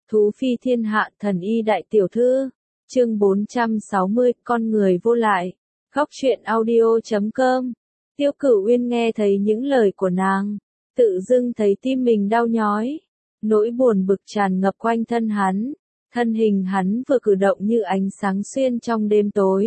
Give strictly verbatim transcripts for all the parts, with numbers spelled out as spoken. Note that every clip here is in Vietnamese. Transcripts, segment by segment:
Thú phi thiên hạ thần y đại tiểu thư. Chương bốn trăm sáu mươi, con người vô lại. Góc truyện audio chấm com. Tiêu Cửu Uyên nghe thấy những lời của nàng, tự dưng thấy tim mình đau nhói. Nỗi buồn bực tràn ngập quanh thân hắn. Thân hình hắn vừa cử động như ánh sáng xuyên trong đêm tối.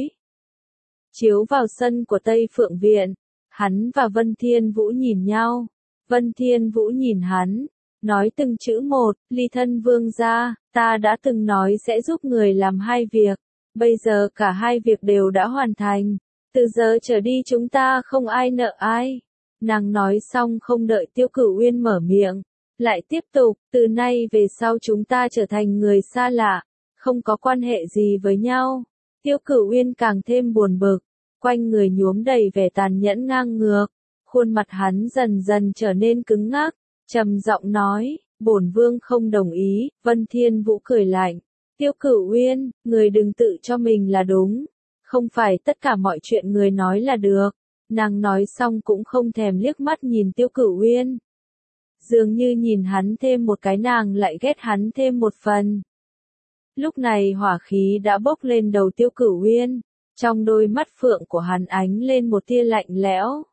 Chiếu vào sân của Tây Phượng Viện, hắn và Vân Thiên Vũ nhìn nhau. Vân Thiên Vũ nhìn hắn, nói từng chữ một, ly thân vương gia, ta đã từng nói sẽ giúp người làm hai việc, bây giờ cả hai việc đều đã hoàn thành, từ giờ trở đi chúng ta không ai nợ ai. Nàng nói xong không đợi Tiêu Cửu Uyên mở miệng, lại tiếp tục, từ nay về sau chúng ta trở thành người xa lạ, không có quan hệ gì với nhau. Tiêu Cửu Uyên càng thêm buồn bực, quanh người nhuốm đầy vẻ tàn nhẫn ngang ngược, khuôn mặt hắn dần dần trở nên cứng ngắc, trầm giọng nói, bổn vương không đồng ý. Vân Thiên Vũ cười lạnh, Tiêu Cửu Uyên, người đừng tự cho mình là đúng, không phải tất cả mọi chuyện người nói là được. Nàng nói xong cũng không thèm liếc mắt nhìn Tiêu Cửu Uyên, dường như nhìn hắn thêm một cái nàng lại ghét hắn thêm một phần. Lúc này hỏa khí đã bốc lên đầu Tiêu Cửu Uyên, trong đôi mắt phượng của hắn ánh lên một tia lạnh lẽo.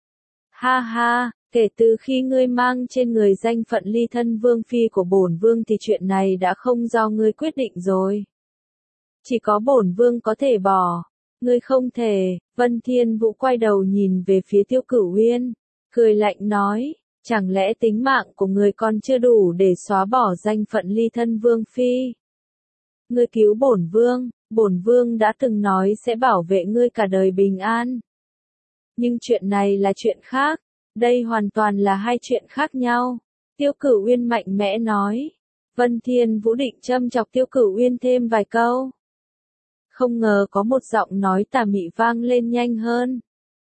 Ha ha, kể từ khi ngươi mang trên người danh phận ly thân vương phi của bổn vương thì chuyện này đã không do ngươi quyết định rồi. Chỉ có bổn vương có thể bỏ, ngươi không thể. Vân Thiên Vũ quay đầu nhìn về phía Tiêu Cửu Uyên, cười lạnh nói, chẳng lẽ tính mạng của ngươi còn chưa đủ để xóa bỏ danh phận ly thân vương phi? Ngươi cứu bổn vương, bổn vương đã từng nói sẽ bảo vệ ngươi cả đời bình an. Nhưng chuyện này là chuyện khác, đây hoàn toàn là hai chuyện khác nhau. Tiêu Cửu Uyên mạnh mẽ nói. Vân Thiên Vũ định châm chọc Tiêu Cửu Uyên thêm vài câu. Không ngờ có một giọng nói tà mị vang lên nhanh hơn.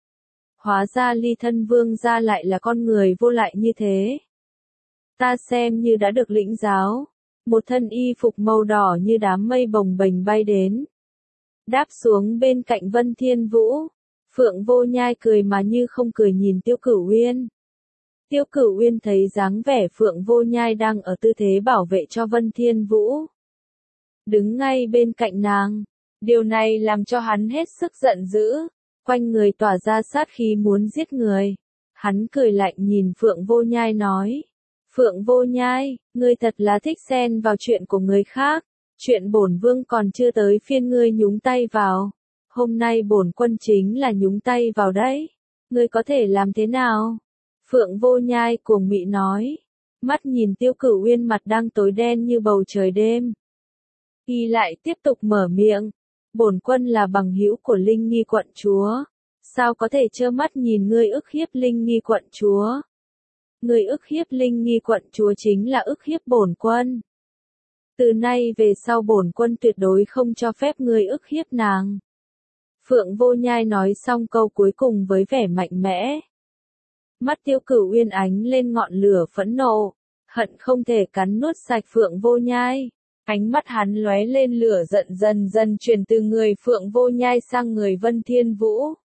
Hóa ra ly thân vương gia lại là con người vô lại như thế. Ta xem như đã được lĩnh giáo. Một thân y phục màu đỏ như đám mây bồng bềnh bay đến, đáp xuống bên cạnh Vân Thiên Vũ. Phượng Vô Nhai cười mà như không cười nhìn Tiêu Cửu Uyên. Tiêu Cửu Uyên thấy dáng vẻ Phượng Vô Nhai đang ở tư thế bảo vệ cho Vân Thiên Vũ, đứng ngay bên cạnh nàng. Điều này làm cho hắn hết sức giận dữ, quanh người tỏa ra sát khí muốn giết người. Hắn cười lạnh nhìn Phượng Vô Nhai nói, Phượng Vô Nhai, ngươi thật là thích xen vào chuyện của người khác, chuyện bổn vương còn chưa tới phiên ngươi nhúng tay vào. Hôm nay bổn quân chính là nhúng tay vào đấy, ngươi có thể làm thế nào? Phượng Vô Nhai cuồng mị nói, mắt nhìn Tiêu Cửu Uyên mặt đang tối đen như bầu trời đêm. Y lại tiếp tục mở miệng, bổn quân là bằng hữu của Linh Nghi quận chúa, sao có thể trơ mắt nhìn ngươi ức hiếp Linh Nghi quận chúa? Ngươi ức hiếp Linh Nghi quận chúa chính là ức hiếp bổn quân. Từ nay về sau bổn quân tuyệt đối không cho phép ngươi ức hiếp nàng. Phượng Vô Nhai nói xong câu cuối cùng với vẻ mạnh mẽ. Mắt Tiêu Cửu Uyên ánh lên ngọn lửa phẫn nộ, hận không thể cắn nuốt sạch Phượng Vô Nhai. Ánh mắt hắn lóe lên lửa giận dần dần chuyển từ người Phượng Vô Nhai sang người Vân Thiên Vũ.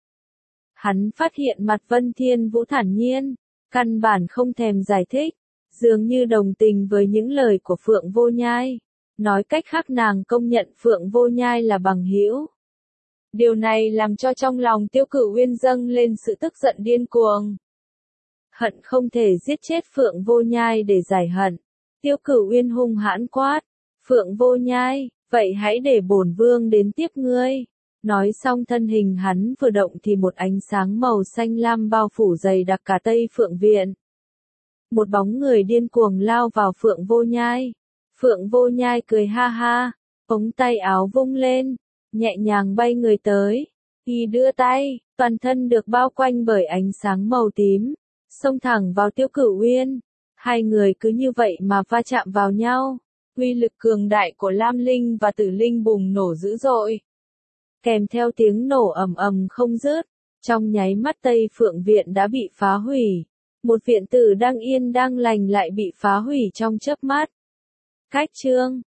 Hắn phát hiện mặt Vân Thiên Vũ thản nhiên, căn bản không thèm giải thích, dường như đồng tình với những lời của Phượng Vô Nhai. Nói cách khác nàng công nhận Phượng Vô Nhai là bằng hữu. Điều này làm cho trong lòng Tiêu Cửu Uyên dâng lên sự tức giận điên cuồng. Hận không thể giết chết Phượng Vô Nhai để giải hận. Tiêu Cửu Uyên hung hãn quát, Phượng Vô Nhai, vậy hãy để bổn vương đến tiếp ngươi. Nói xong thân hình hắn vừa động thì một ánh sáng màu xanh lam bao phủ dày đặc cả Tây Phượng Viện. Một bóng người điên cuồng lao vào Phượng Vô Nhai. Phượng Vô Nhai cười ha ha, ống tay áo vung lên, nhẹ nhàng bay người tới. Y đưa tay, toàn thân được bao quanh bởi ánh sáng màu tím, xông thẳng vào Tiêu Cửu Uyên. Hai người cứ như vậy mà va chạm vào nhau. Uy lực cường đại của Lam Linh và Tử Linh bùng nổ dữ dội, kèm theo tiếng nổ ầm ầm không dứt. Trong nháy mắt Tây Phượng Viện đã bị phá hủy. Một viện tử đang yên đang lành lại bị phá hủy trong chớp mắt. Cách chương